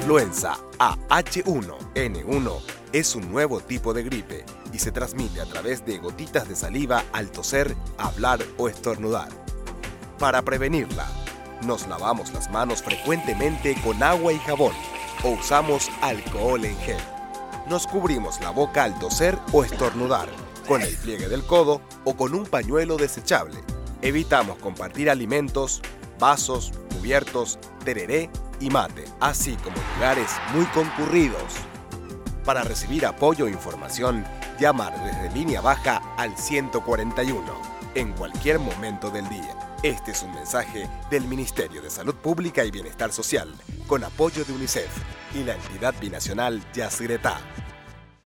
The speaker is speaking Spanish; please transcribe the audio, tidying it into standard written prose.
influenza AH1N1 es un nuevo tipo de gripe y se transmite a través de gotitas de saliva al toser, hablar o estornudar. Para prevenirla, nos lavamos las manos frecuentemente con agua y jabón o usamos alcohol en gel. Nos cubrimos la boca al toser o estornudar con el pliegue del codo o con un pañuelo desechable. Evitamos compartir alimentos, vasos, cubiertos, tereré y mate, así como lugares muy concurridos. Para recibir apoyo e información, llamar desde línea baja al 141 en cualquier momento del día. Este es un mensaje del Ministerio de Salud Pública y Bienestar Social, con apoyo de UNICEF y la entidad binacional Yazgretá.